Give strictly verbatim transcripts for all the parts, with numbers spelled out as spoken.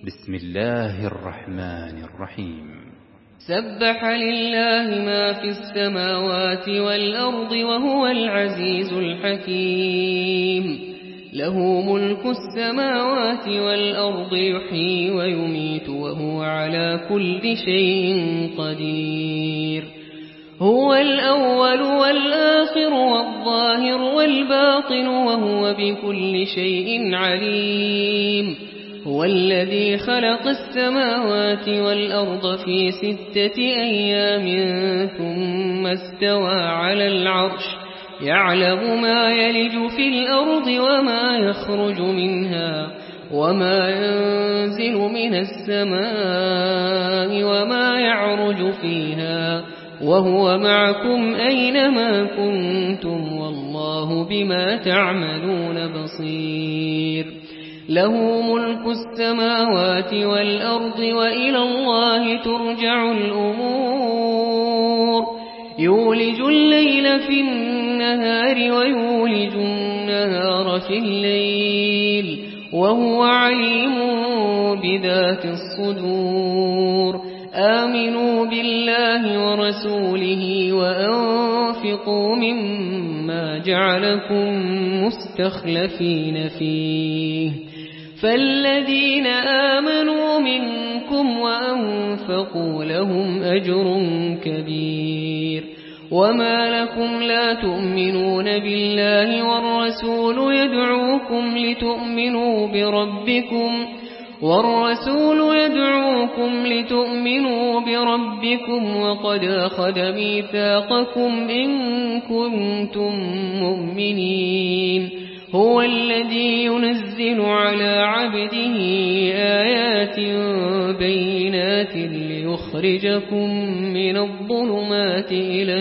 بسم الله الرحمن الرحيم سبح لله ما في السماوات والأرض وهو العزيز الحكيم له ملك السماوات والأرض يحيي ويميت وهو على كل شيء قدير هو الأول والآخر والظاهر والباطن وهو بكل شيء عليم هو الذي خلق السماوات والأرض في ستة أيام ثم استوى على العرش يعلم ما يلج في الأرض وما يخرج منها وما ينزل من السماء وما يعرج فيها وهو معكم أينما كنتم والله بما تعملون بصير له ملك السماوات والأرض وإلى الله ترجع الأمور يولج الليل في النهار ويولج النهار في الليل وهو عليم بذات الصدور آمنوا بالله ورسوله وأنفقوا مما جعلكم مستخلفين فيه فالذين آمنوا منكم وأنفقوا لهم أجر كبير وما لكم لا تؤمنون بالله والرسول يدعوكم لتؤمنوا بربكم والرسول يدعوكم لتؤمنوا بربكم وقد أخذ ميثاقكم إن كنتم مؤمنين هو الذي ينزل على عبده آيات بينات ليخرجكم من الظلمات إلى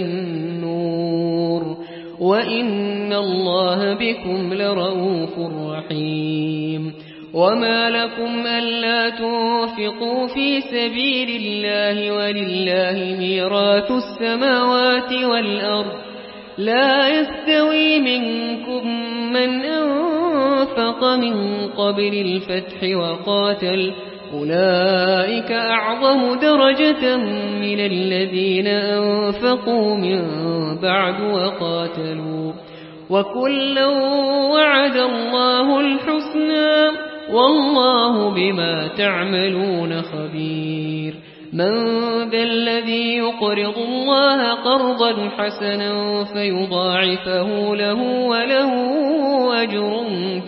النور وإن الله بكم لرؤوف رحيم وما لكم ألا تنفقوا في سبيل الله ولله ميراث السماوات والأرض لا يستوي منكم من أنفق من قبل الفتح وقاتل أولئك أعظم درجة من الذين أنفقوا من بعد وقاتلوا وكلا وعد الله الحسنى والله بما تعملون خبير من ذا الذي يقرض الله قرضا حسنا فيضاعفه له وله أجر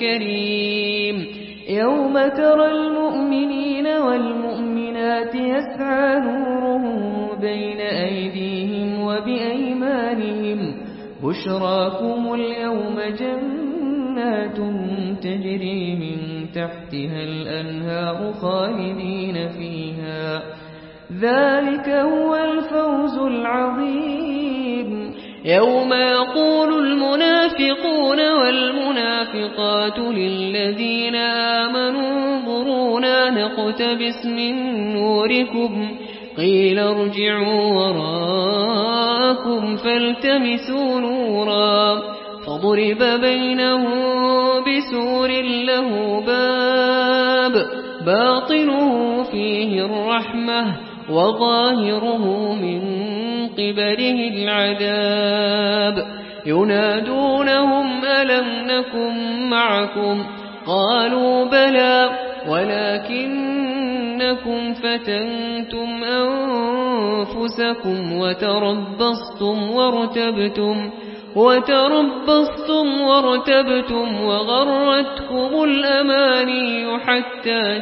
كريم يوم ترى المؤمنين والمؤمنات يسعى نورهم بين أيديهم وبأيمانهم بشراكم اليوم جنات تجري من تحتها الأنهار خالدين فيها ذلك هو الفوز العظيم يوم يقول المنافقون والمنافقات للذين آمنوا انظرونا نقتبس من نوركم قيل ارجعوا وراءكم فالتمسوا نورا فضرب بينهم بسور له باب باطنه فيه الرحمة وظاهره من قبله العذاب ينادونهم ألم نكن معكم قالوا بلى ولكنكم فتنتم أنفسكم وتربصتم وارتبتم وتربصتم وارتبتم وغرتكم الأماني حتى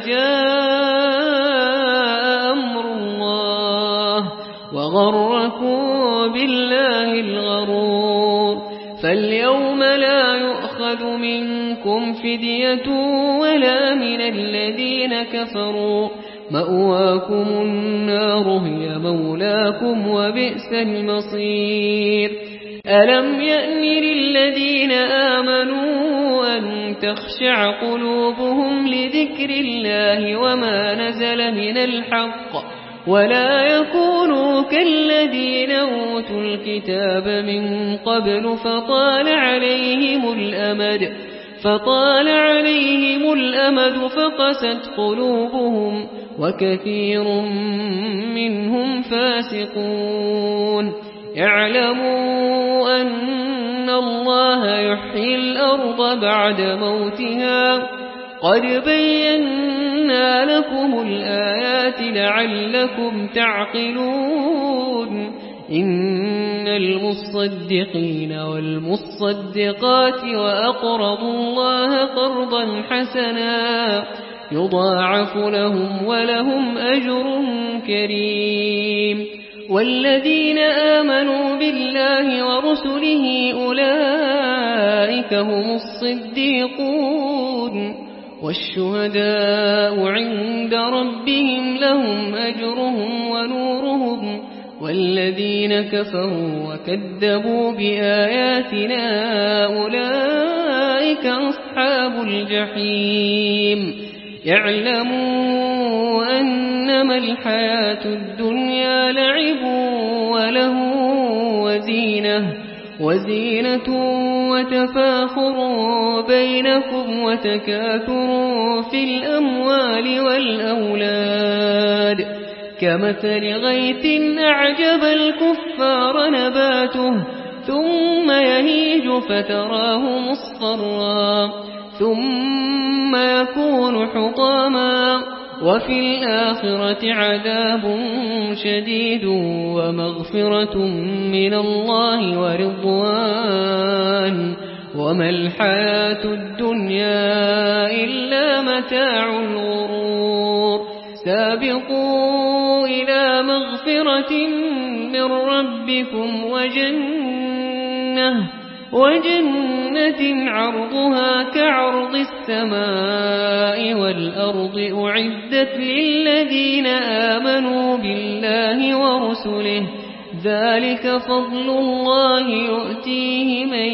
جاء أمر الله وغركم بالله الغرور فاليوم لا يؤخذ منكم فدية ولا من الذين كفروا مأواكم النار هي مولاكم وبئس المصير ألم يأن للذين آمنوا أن تخشع قلوبهم لذكر الله وما نزل من الحق ولا يكونوا كالذين أوتوا الكتاب من قبل فطال عليهم الأمد فطال عليهم الأمد فقست قلوبهم وكثير منهم فاسقون اعلموا أن الله يحيي الأرض بعد موتها قد بينا لكم الآيات لعلكم تعقلون إن المصدقين والمصدقات وأقرضوا الله قرضا حسنا يضاعف لهم ولهم أجر كريم والذين آمنوا بالله ورسله أولئك هم الصديقون والشهداء عند ربهم لهم أجرهم ونورهم والذين كفروا وكذبوا بآياتنا أولئك أصحاب الجحيم يعلموا أنما الحياة الدنيا لعب وله وزينة وزينة وتفاخر بينكم وتكاثر في الأموال والأولاد كمثل غيث أعجب الكفار نباته ثم يهيج فتراه مصفرا ثم يكون حطاما وفي الآخرة عذاب شديد ومغفرة من الله ورضوان وما الحياة الدنيا إلا متاع الغرور سابقوا إلى مغفرة من ربكم وجنة وجنة عرضها كعرض السماء والأرض أعدت للذين آمنوا بالله ورسله ذلك فضل الله يؤتيه من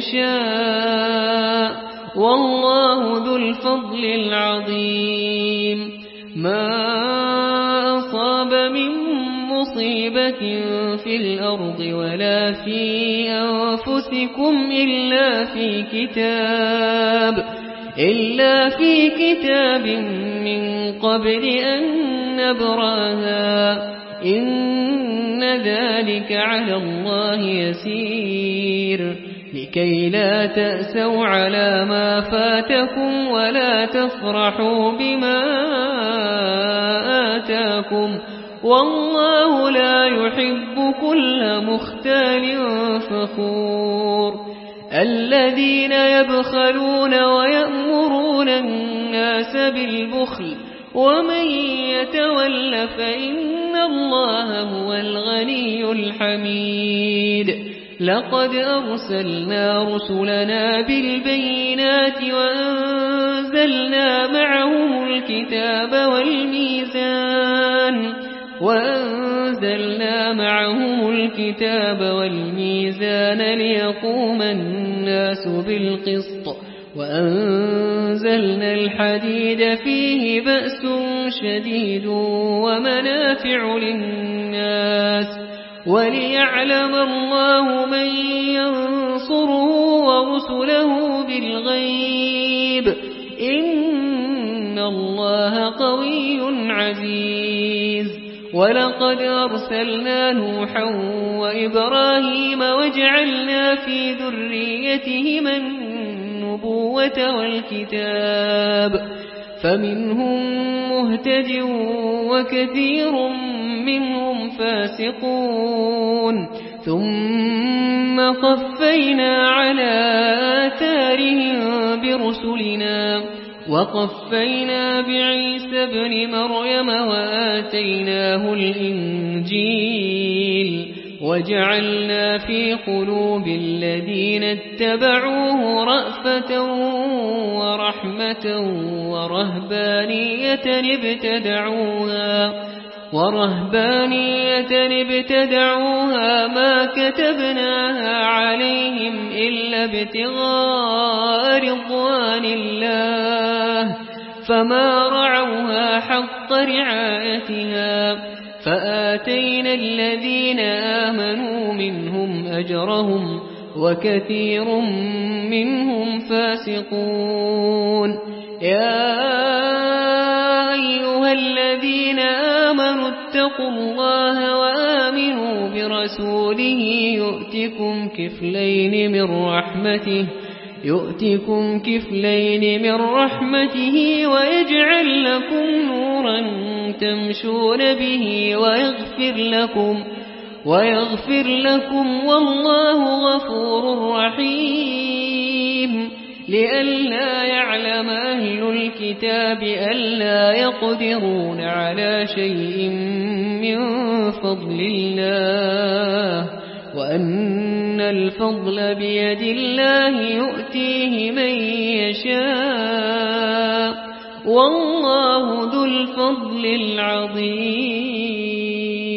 يشاء والله ذو الفضل العظيم ما أصاب من مصيبة في الأرض ولا في أنفسكم إلا في كتاب إلا في كتاب من قبل أن نبراها إن ذلك على الله يسير لكي لا تأسوا على ما فاتكم ولا تفرحوا بما آتاكم والله لا يحب كل مختال فخور الذين يبخلون ويأمرون الناس بالبخل ومن يتول فإن الله هو الغني الحميد لقد أرسلنا رسلنا بالبينات وأنزلنا معهم الكتاب والميزان وأنزلنا معهم الكتاب والميزان ليقوم الناس بالقسط وأنزلنا الحديد فيه بأس شديد ومنافع للناس وليعلم الله من ينصره ورسله بالغيب إن الله قوي عزيز ولقد أرسلنا نوحا وإبراهيم وجعلنا في ذريتهما النبوة والكتاب فمنهم مهتد وكثير منهم فاسقون ثم قفينا على آثارهم برسلنا وقفينا بعيسى ابن مريم وآتيناه الإنجيل وجعلنا في قلوب الذين اتبعوه رأفة ورحمة ورهبانية ابتدعوها ورهبانية ابتدعوها ما كتبناها عليهم إلا ابتغاء رضوان الله فما رعوها حق رعايتها فآتينا الذين آمنوا منهم أجرهم وكثير منهم فاسقون يا أيها الذين آمنوا اتقوا الله وآمنوا برسوله يؤتكم كفلين من رحمته يؤتكم كفلين من رحمته ويجعل لكم نورا تمشون به ويغفر لكم ويغفر لكم والله غفور رحيم لئلا يعلم أهل الكتاب ألا يقدرون على شيء من فضل الله وأن الفضل بيد الله يؤتيه من يشاء والله ذو الفضل العظيم